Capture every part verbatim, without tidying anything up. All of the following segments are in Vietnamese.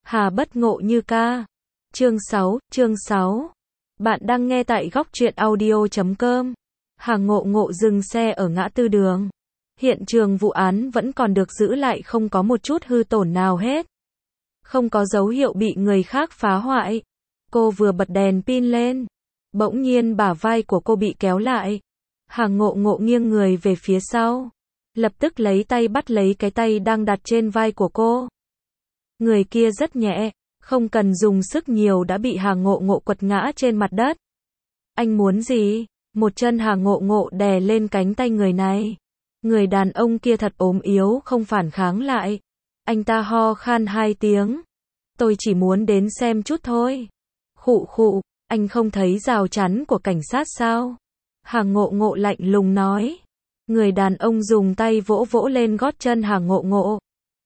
Hà bất ngộ như ca. Chương sáu, chương sáu. Bạn đang nghe tại góc truyện audio chấm com. Hà Ngộ Ngộ dừng xe ở ngã tư đường. Hiện trường vụ án vẫn còn được giữ lại, không có một chút hư tổn nào hết. Không có dấu hiệu bị người khác phá hoại. Cô vừa bật đèn pin lên, bỗng nhiên bả vai của cô bị kéo lại. Hà Ngộ Ngộ nghiêng người về phía sau, lập tức lấy tay bắt lấy cái tay đang đặt trên vai của cô. Người kia rất nhẹ, không cần dùng sức nhiều đã bị Hà Ngộ Ngộ quật ngã trên mặt đất. Anh muốn gì? Một chân Hà Ngộ Ngộ đè lên cánh tay người này. Người đàn ông kia thật ốm yếu, không phản kháng lại. Anh ta ho khan hai tiếng. Tôi chỉ muốn đến xem chút thôi. Khụ khụ, anh không thấy rào chắn của cảnh sát sao? Hà Ngộ Ngộ lạnh lùng nói. Người đàn ông dùng tay vỗ vỗ lên gót chân Hà Ngộ Ngộ.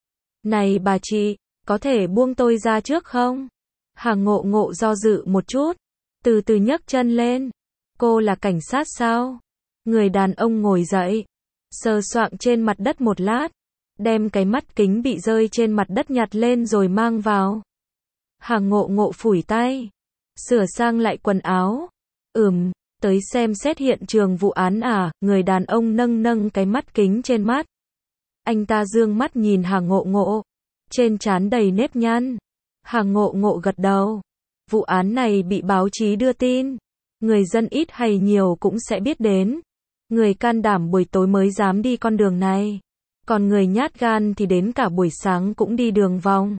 Này bà chị, có thể buông tôi ra trước không? Hà Ngộ Ngộ do dự một chút, từ từ nhấc chân lên. Cô là cảnh sát sao? Người đàn ông ngồi dậy, sờ soạng trên mặt đất một lát, đem cái mắt kính bị rơi trên mặt đất nhặt lên rồi mang vào. Hà Ngộ Ngộ phủi tay, sửa sang lại quần áo. Ừm, tới xem xét hiện trường vụ án à? Người đàn ông nâng nâng cái mắt kính trên mắt. Anh ta dương mắt nhìn Hà Ngộ Ngộ, trên trán đầy nếp nhăn. Hà Ngộ Ngộ gật đầu. Vụ án này bị báo chí đưa tin, người dân ít hay nhiều cũng sẽ biết đến. Người can đảm buổi tối mới dám đi con đường này, còn người nhát gan thì đến cả buổi sáng cũng đi đường vòng.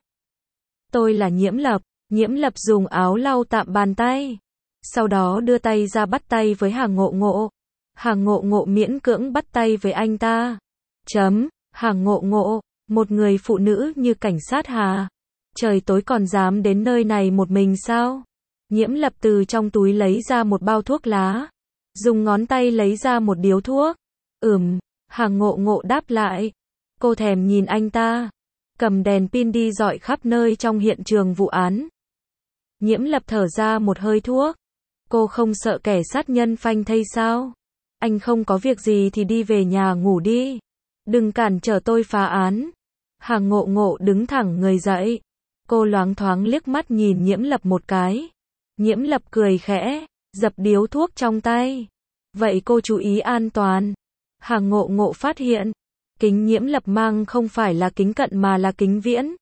Tôi là Nhiễm Lập. Nhiễm Lập dùng áo lau tạm bàn tay, sau đó đưa tay ra bắt tay với Hà Ngộ Ngộ. Hà Ngộ Ngộ miễn cưỡng bắt tay với anh ta. Chấm, Hà Ngộ Ngộ, một người phụ nữ như cảnh sát Hà, trời tối còn dám đến nơi này một mình sao? Nhiễm Lập từ trong túi lấy ra một bao thuốc lá, dùng ngón tay lấy ra một điếu thuốc. Ừm, Hà Ngộ Ngộ đáp lại. Cô thèm nhìn anh ta, cầm đèn pin đi dọi khắp nơi trong hiện trường vụ án. Nhiễm Lập thở ra một hơi thuốc. Cô không sợ kẻ sát nhân phanh thây sao? Anh không có việc gì thì đi về nhà ngủ đi. Đừng cản trở tôi phá án. Hà Ngộ Ngộ đứng thẳng người dậy. Cô loáng thoáng liếc mắt nhìn Nhiễm Lập một cái. Nhiễm Lập cười khẽ, dập điếu thuốc trong tay. Vậy cô chú ý an toàn. Hà Ngộ Ngộ phát hiện, kính Nhiễm Lập mang không phải là kính cận mà là kính viễn.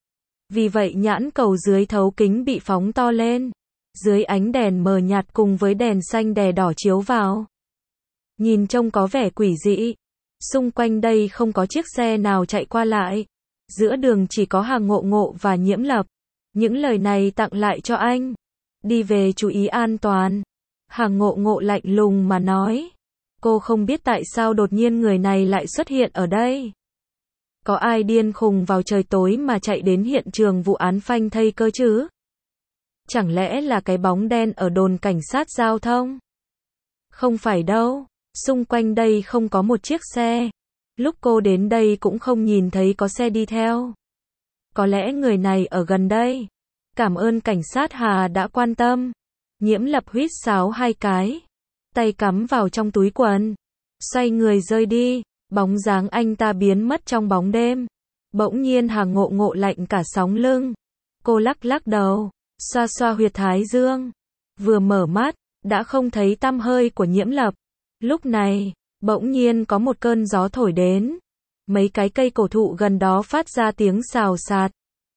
Vì vậy nhãn cầu dưới thấu kính bị phóng to lên. Dưới ánh đèn mờ nhạt cùng với đèn xanh đè đỏ chiếu vào, nhìn trông có vẻ quỷ dị. Xung quanh đây không có chiếc xe nào chạy qua lại. Giữa đường chỉ có Hà Ngộ Ngộ và Nhiễm Lập. Những lời này tặng lại cho anh. Đi về chú ý an toàn. Hà Ngộ Ngộ lạnh lùng mà nói. Cô không biết tại sao đột nhiên người này lại xuất hiện ở đây. Có ai điên khùng vào trời tối mà chạy đến hiện trường vụ án phanh thây cơ chứ? Chẳng lẽ là cái bóng đen ở đồn cảnh sát giao thông? Không phải đâu, xung quanh đây không có một chiếc xe. Lúc cô đến đây cũng không nhìn thấy có xe đi theo. Có lẽ người này ở gần đây. Cảm ơn cảnh sát Hà đã quan tâm. Nhiễm Lập huýt sáo hai cái, tay cắm vào trong túi quần, xoay người rơi đi. Bóng dáng anh ta biến mất trong bóng đêm. Bỗng nhiên Hà Ngộ Ngộ lạnh cả sóng lưng. Cô lắc lắc đầu, xoa xoa huyệt thái dương. Vừa mở mắt, đã không thấy tăm hơi của Nhiễm Lập. Lúc này, bỗng nhiên có một cơn gió thổi đến. Mấy cái cây cổ thụ gần đó phát ra tiếng xào xạc.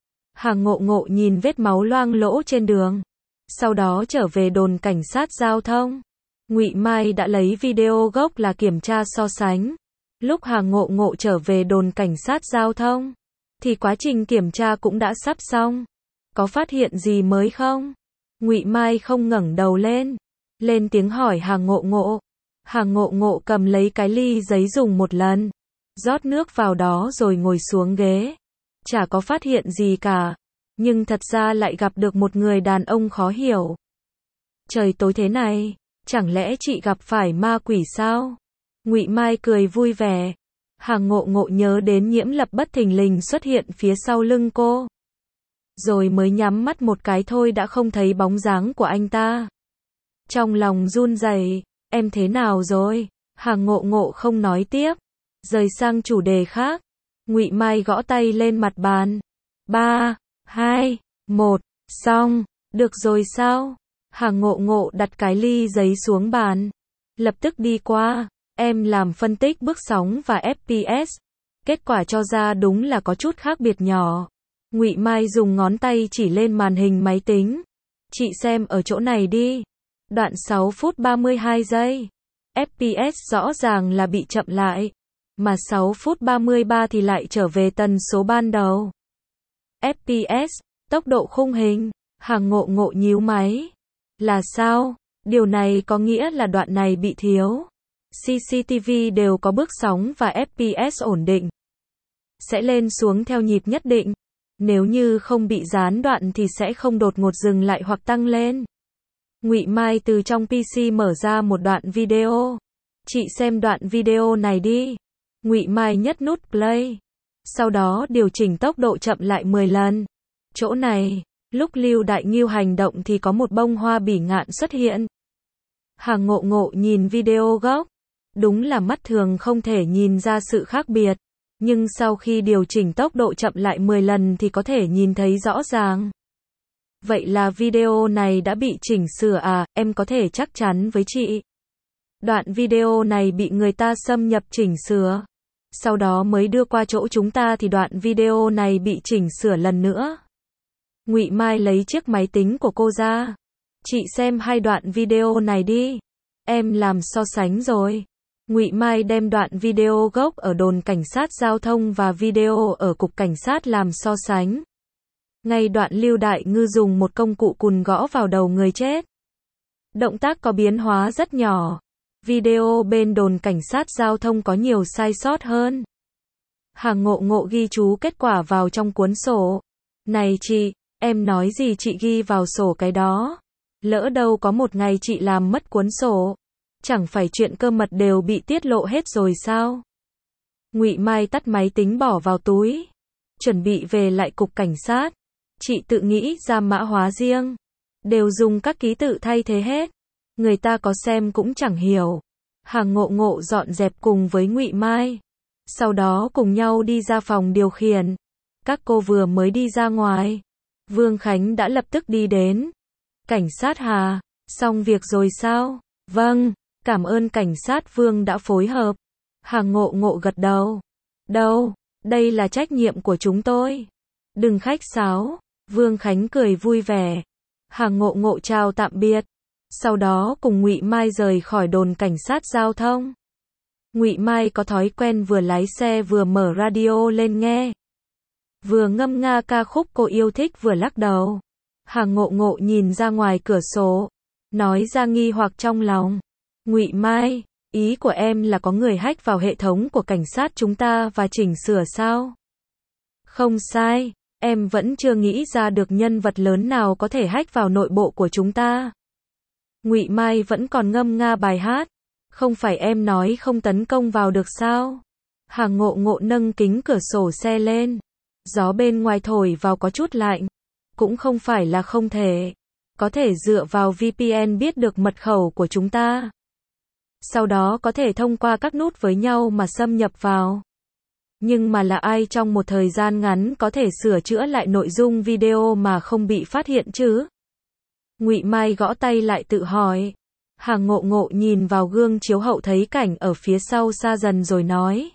Hà Ngộ Ngộ nhìn vết máu loang lỗ trên đường, sau đó trở về đồn cảnh sát giao thông. Ngụy Mai đã lấy video gốc là kiểm tra so sánh. Lúc Hà Ngộ Ngộ trở về đồn cảnh sát giao thông, thì quá trình kiểm tra cũng đã sắp xong. Có phát hiện gì mới không? Ngụy Mai không ngẩng đầu lên, lên tiếng hỏi Hà Ngộ Ngộ. Hà Ngộ Ngộ cầm lấy cái ly giấy dùng một lần, rót nước vào đó rồi ngồi xuống ghế. Chả có phát hiện gì cả, nhưng thật ra lại gặp được một người đàn ông khó hiểu. Trời tối thế này, chẳng lẽ chị gặp phải ma quỷ sao? Ngụy Mai cười vui vẻ. Hà Ngộ Ngộ nhớ đến Nhiễm Lập bất thình lình xuất hiện phía sau lưng cô, rồi mới nhắm mắt một cái thôi đã không thấy bóng dáng của anh ta. Trong lòng run rẩy, em thế nào rồi? Hà Ngộ Ngộ không nói tiếp, rời sang chủ đề khác. Ngụy Mai gõ tay lên mặt bàn. Ba, hai, một, xong, được rồi sao? Hà Ngộ Ngộ đặt cái ly giấy xuống bàn, lập tức đi qua, em làm phân tích bước sóng và ép pê ét, kết quả cho ra đúng là có chút khác biệt nhỏ. Ngụy Mai dùng ngón tay chỉ lên màn hình máy tính. Chị xem ở chỗ này đi. Đoạn sáu phút ba mươi hai giây. ép pê ét rõ ràng là bị chậm lại, mà sáu phút ba mươi ba thì lại trở về tần số ban đầu. ép pê ét, tốc độ khung hình. Hà Ngộ Ngộ nhíu máy. Là sao? Điều này có nghĩa là đoạn này bị thiếu. xê xê tê vê đều có bước sóng và ép pê ét ổn định. Sẽ lên xuống theo nhịp nhất định. Nếu như không bị gián đoạn thì sẽ không đột ngột dừng lại hoặc tăng lên. Ngụy Mai từ trong pê xê mở ra một đoạn video. Chị xem đoạn video này đi. Ngụy Mai nhấp nút play. Sau đó điều chỉnh tốc độ chậm lại mười lần. Chỗ này, lúc Lưu Đại Ngưu hành động thì có một bông hoa bỉ ngạn xuất hiện. Hà Ngộ Ngộ nhìn video gốc. Đúng là mắt thường không thể nhìn ra sự khác biệt. Nhưng sau khi điều chỉnh tốc độ chậm lại mười lần thì có thể nhìn thấy rõ ràng. Vậy là video này đã bị chỉnh sửa à, em có thể chắc chắn với chị. Đoạn video này bị người ta xâm nhập chỉnh sửa. Sau đó mới đưa qua chỗ chúng ta thì đoạn video này bị chỉnh sửa lần nữa. Ngụy Mai lấy chiếc máy tính của cô ra. Chị xem hai đoạn video này đi. Em làm so sánh rồi. Ngụy Mai đem đoạn video gốc ở đồn cảnh sát giao thông và video ở cục cảnh sát làm so sánh. Ngay đoạn Lưu Đại Ngư dùng một công cụ cùn gõ vào đầu người chết. Động tác có biến hóa rất nhỏ. Video bên đồn cảnh sát giao thông có nhiều sai sót hơn. Hà Ngộ Ngộ ghi chú kết quả vào trong cuốn sổ. Này chị, em nói gì chị ghi vào sổ cái đó. Lỡ đâu có một ngày chị làm mất cuốn sổ. Chẳng phải chuyện cơ mật đều bị tiết lộ hết rồi sao? Ngụy Mai tắt máy tính bỏ vào túi. Chuẩn bị về lại cục cảnh sát. Chị tự nghĩ ra mã hóa riêng. Đều dùng các ký tự thay thế hết. Người ta có xem cũng chẳng hiểu. Hà Ngộ Ngộ dọn dẹp cùng với Ngụy Mai. Sau đó cùng nhau đi ra phòng điều khiển. Các cô vừa mới đi ra ngoài. Vương Khánh đã lập tức đi đến. Cảnh sát Hà, xong việc rồi sao? Vâng, cảm ơn cảnh sát Vương đã phối hợp. Hà Ngộ Ngộ gật đầu. Đâu, đây là trách nhiệm của chúng tôi. Đừng khách sáo. Vương Khánh cười vui vẻ. Hà Ngộ Ngộ chào tạm biệt. Sau đó cùng Ngụy Mai rời khỏi đồn cảnh sát giao thông. Ngụy Mai có thói quen vừa lái xe vừa mở radio lên nghe. Vừa ngâm nga ca khúc cô yêu thích vừa lắc đầu. Hà Ngộ Ngộ nhìn ra ngoài cửa sổ. Nói ra nghi hoặc trong lòng. Ngụy Mai, ý của em là có người hack vào hệ thống của cảnh sát chúng ta và chỉnh sửa sao? Không sai, em vẫn chưa nghĩ ra được nhân vật lớn nào có thể hack vào nội bộ của chúng ta. Ngụy Mai vẫn còn ngâm nga bài hát. Không phải em nói không tấn công vào được sao? Hà Ngộ Ngộ nâng kính cửa sổ xe lên. Gió bên ngoài thổi vào có chút lạnh. Cũng không phải là không thể. Có thể dựa vào vê pê en biết được mật khẩu của chúng ta. Sau đó có thể thông qua các nút với nhau mà xâm nhập vào. Nhưng mà là ai trong một thời gian ngắn có thể sửa chữa lại nội dung video mà không bị phát hiện chứ? Ngụy Mai gõ tay lại tự hỏi. Hà Ngộ Ngộ nhìn vào gương chiếu hậu thấy cảnh ở phía sau xa dần rồi nói.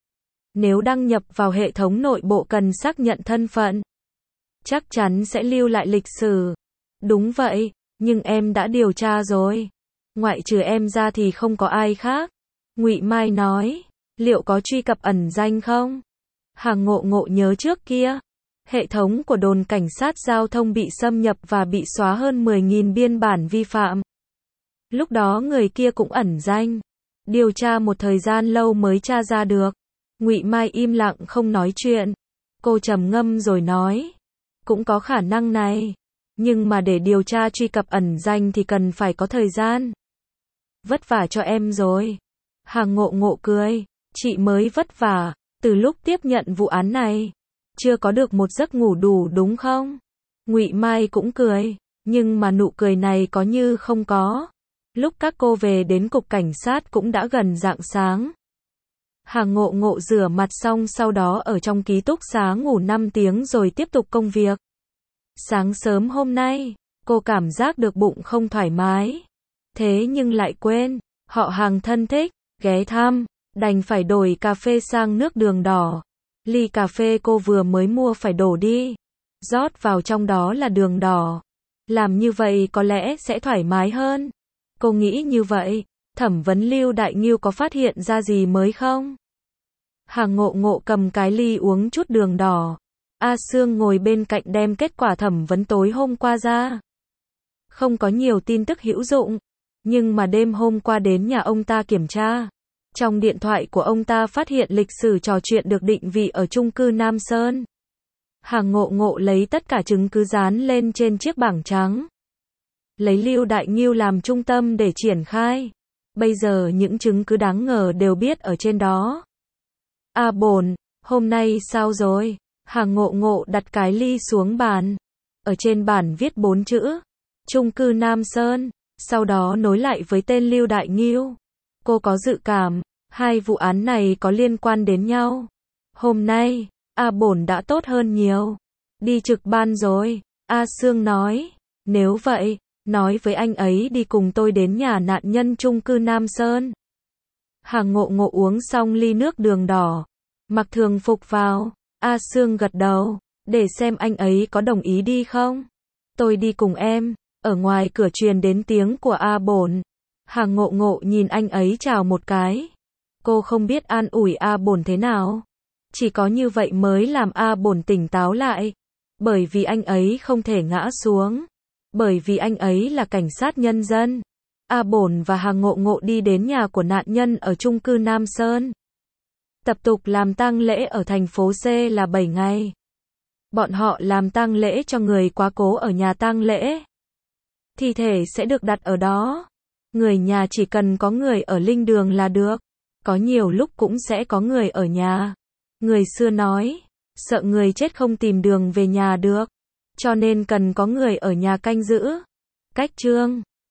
Nếu đăng nhập vào hệ thống nội bộ cần xác nhận thân phận. Chắc chắn sẽ lưu lại lịch sử. Đúng vậy, nhưng em đã điều tra rồi. Ngoại trừ em ra thì không có ai khác. Ngụy Mai nói. Liệu có truy cập ẩn danh không? Hà Ngộ Ngộ nhớ trước kia. Hệ thống của đồn cảnh sát giao thông bị xâm nhập và bị xóa hơn mười nghìn biên bản vi phạm. Lúc đó người kia cũng ẩn danh. Điều tra một thời gian lâu mới tra ra được. Ngụy Mai im lặng không nói chuyện. Cô trầm ngâm rồi nói. Cũng có khả năng này. Nhưng mà để điều tra truy cập ẩn danh thì cần phải có thời gian. Vất vả cho em rồi. Hà Ngộ Ngộ cười. Chị mới vất vả. Từ lúc tiếp nhận vụ án này. Chưa có được một giấc ngủ đủ đúng không? Ngụy Mai cũng cười. Nhưng mà nụ cười này có như không có. Lúc các cô về đến cục cảnh sát cũng đã gần rạng sáng. Hà Ngộ Ngộ rửa mặt xong sau đó ở trong ký túc xá ngủ năm tiếng rồi tiếp tục công việc. Sáng sớm hôm nay, cô cảm giác được bụng không thoải mái. Thế nhưng lại quên, họ hàng thân thích, ghé thăm, đành phải đổi cà phê sang nước đường đỏ. Ly cà phê cô vừa mới mua phải đổ đi. Rót vào trong đó là đường đỏ. Làm như vậy có lẽ sẽ thoải mái hơn. Cô nghĩ như vậy. Thẩm vấn Lưu Đại Ngưu có phát hiện ra gì mới không? Hà Ngộ Ngộ cầm cái ly uống chút đường đỏ. A Sương ngồi bên cạnh đem kết quả thẩm vấn tối hôm qua ra. Không có nhiều tin tức hữu dụng, nhưng mà đêm hôm qua đến nhà ông ta kiểm tra. Trong điện thoại của ông ta phát hiện lịch sử trò chuyện được định vị ở chung cư Nam Sơn. Hà Ngộ Ngộ lấy tất cả chứng cứ dán lên trên chiếc bảng trắng. Lấy Lưu Đại Ngưu làm trung tâm để triển khai. Bây giờ những chứng cứ đáng ngờ đều biết ở trên đó. A Bồn, hôm nay sao rồi? Hà Ngộ Ngộ đặt cái ly xuống bàn. Ở trên bàn viết bốn chữ. Chung cư Nam Sơn. Sau đó nối lại với tên Lưu Đại Ngưu. Cô có dự cảm, hai vụ án này có liên quan đến nhau. Hôm nay, A Bồn đã tốt hơn nhiều. Đi trực ban rồi. A Sương nói. Nếu vậy, nói với anh ấy đi cùng tôi đến nhà nạn nhân chung cư Nam Sơn. Hà Ngộ Ngộ uống xong ly nước đường đỏ. Mặc thường phục vào. A Sương gật đầu. Để xem anh ấy có đồng ý đi không. Tôi đi cùng em. Ở ngoài cửa truyền đến tiếng của A Bồn. Hà Ngộ Ngộ nhìn anh ấy chào một cái. Cô không biết an ủi A Bồn thế nào. Chỉ có như vậy mới làm A Bồn tỉnh táo lại. Bởi vì anh ấy không thể ngã xuống. Bởi vì anh ấy là cảnh sát nhân dân. A Bồn và Hà Ngộ Ngộ đi đến nhà của nạn nhân ở chung cư Nam Sơn. Tập tục làm tang lễ ở thành phố C là bảy ngày. Bọn họ làm tang lễ cho người quá cố ở nhà tang lễ. Thi thể sẽ được đặt ở đó. Người nhà chỉ cần có người ở linh đường là được. Có nhiều lúc cũng sẽ có người ở nhà. Người xưa nói, sợ người chết không tìm đường về nhà được. Cho nên cần có người ở nhà canh giữ. Cách chương